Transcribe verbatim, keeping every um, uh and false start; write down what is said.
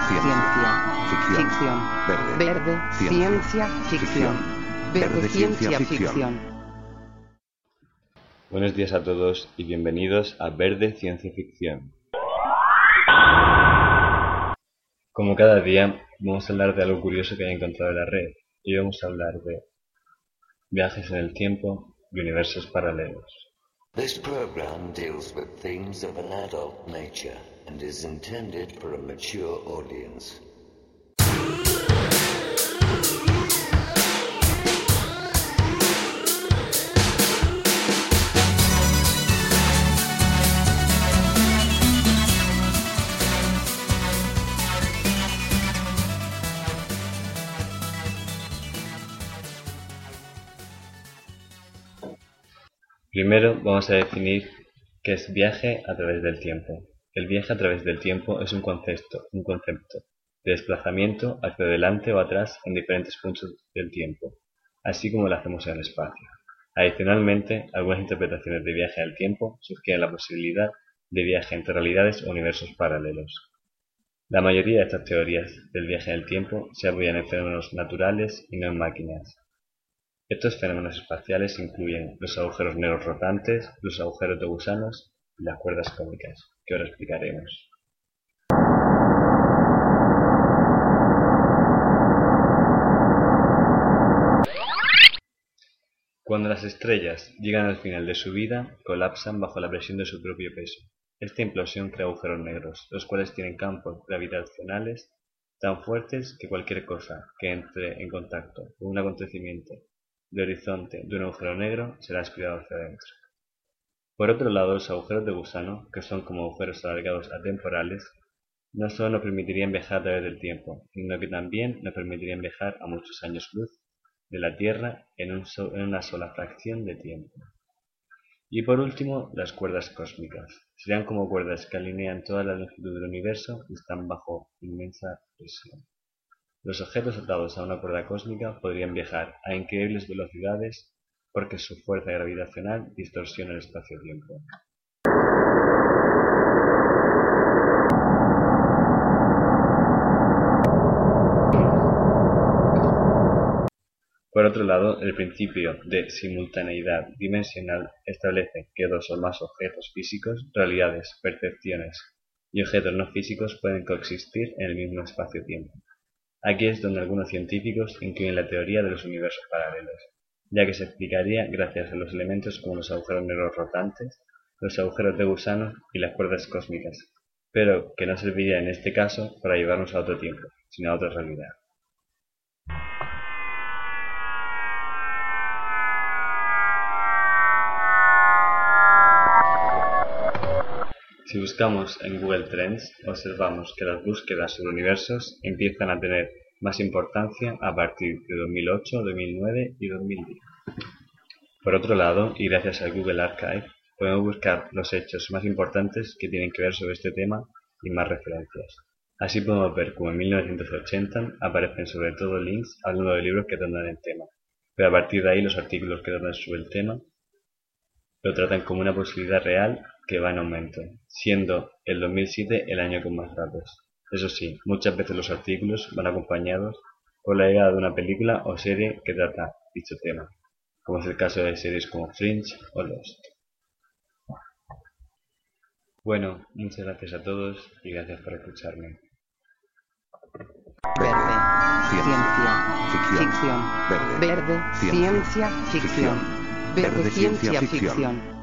ciencia, ficción, verde, ciencia, ficción, verde, ciencia, ficción. Buenos días a todos y bienvenidos a Verde Ciencia Ficción. Como cada día, vamos a hablar de algo curioso que he encontrado en la red y vamos a hablar de viajes en el tiempo y universos paralelos. This program deals with themes of an adult nature and is intended for a mature audience. Primero vamos a definir qué es viaje a través del tiempo. El viaje a través del tiempo es un concepto, un concepto de desplazamiento hacia adelante o atrás en diferentes puntos del tiempo, así como lo hacemos en el espacio. Adicionalmente, algunas interpretaciones de viaje al tiempo sugieren la posibilidad de viaje entre realidades o universos paralelos. La mayoría de estas teorías del viaje en el tiempo se apoyan en fenómenos naturales y no en máquinas. Estos fenómenos espaciales incluyen los agujeros negros rotantes, los agujeros de gusanos y las cuerdas cósmicas, que ahora explicaremos. Cuando las estrellas llegan al final de su vida, colapsan bajo la presión de su propio peso. Esta implosión crea agujeros negros, los cuales tienen campos gravitacionales tan fuertes que cualquier cosa que entre en contacto con un acontecimiento de horizonte de un agujero negro será aspirado hacia adentro. Por otro lado, los agujeros de gusano, que son como agujeros alargados atemporales, no solo nos permitirían viajar a través del tiempo, sino que también nos permitirían viajar a muchos años luz de la Tierra en, un so en una sola fracción de tiempo. Y por último, las cuerdas cósmicas. Serían como cuerdas que alinean toda la longitud del universo y están bajo inmensa presión. Los objetos atados a una cuerda cósmica podrían viajar a increíbles velocidades porque su fuerza gravitacional distorsiona el espacio-tiempo. Por otro lado, el principio de simultaneidad dimensional establece que dos o más objetos físicos, realidades, percepciones y objetos no físicos pueden coexistir en el mismo espacio-tiempo. Aquí es donde algunos científicos incluyen la teoría de los universos paralelos, ya que se explicaría gracias a los elementos como los agujeros negros rotantes, los agujeros de gusano y las cuerdas cósmicas, pero que no serviría en este caso para llevarnos a otro tiempo, sino a otra realidad. Si buscamos en Google Trends, observamos que las búsquedas sobre universos empiezan a tener más importancia a partir de dos mil ocho, dos mil nueve y dos mil diez. Por otro lado, y gracias al Google Archive, podemos buscar los hechos más importantes que tienen que ver sobre este tema y más referencias. Así podemos ver cómo en mil novecientos ochenta aparecen sobre todo links hablando de libros que tratan el tema, pero a partir de ahí los artículos que tratan sobre el tema lo tratan como una posibilidad real que va en aumento, siendo el dos mil siete el año con más datos. Eso sí, muchas veces los artículos van acompañados por la llegada de una película o serie que trata dicho tema, como es el caso de series como Fringe o Lost. Bueno, muchas gracias a todos y gracias por escucharme. Verde, ciencia, ficción, verde, ciencia, ficción, verde, ciencia, ficción.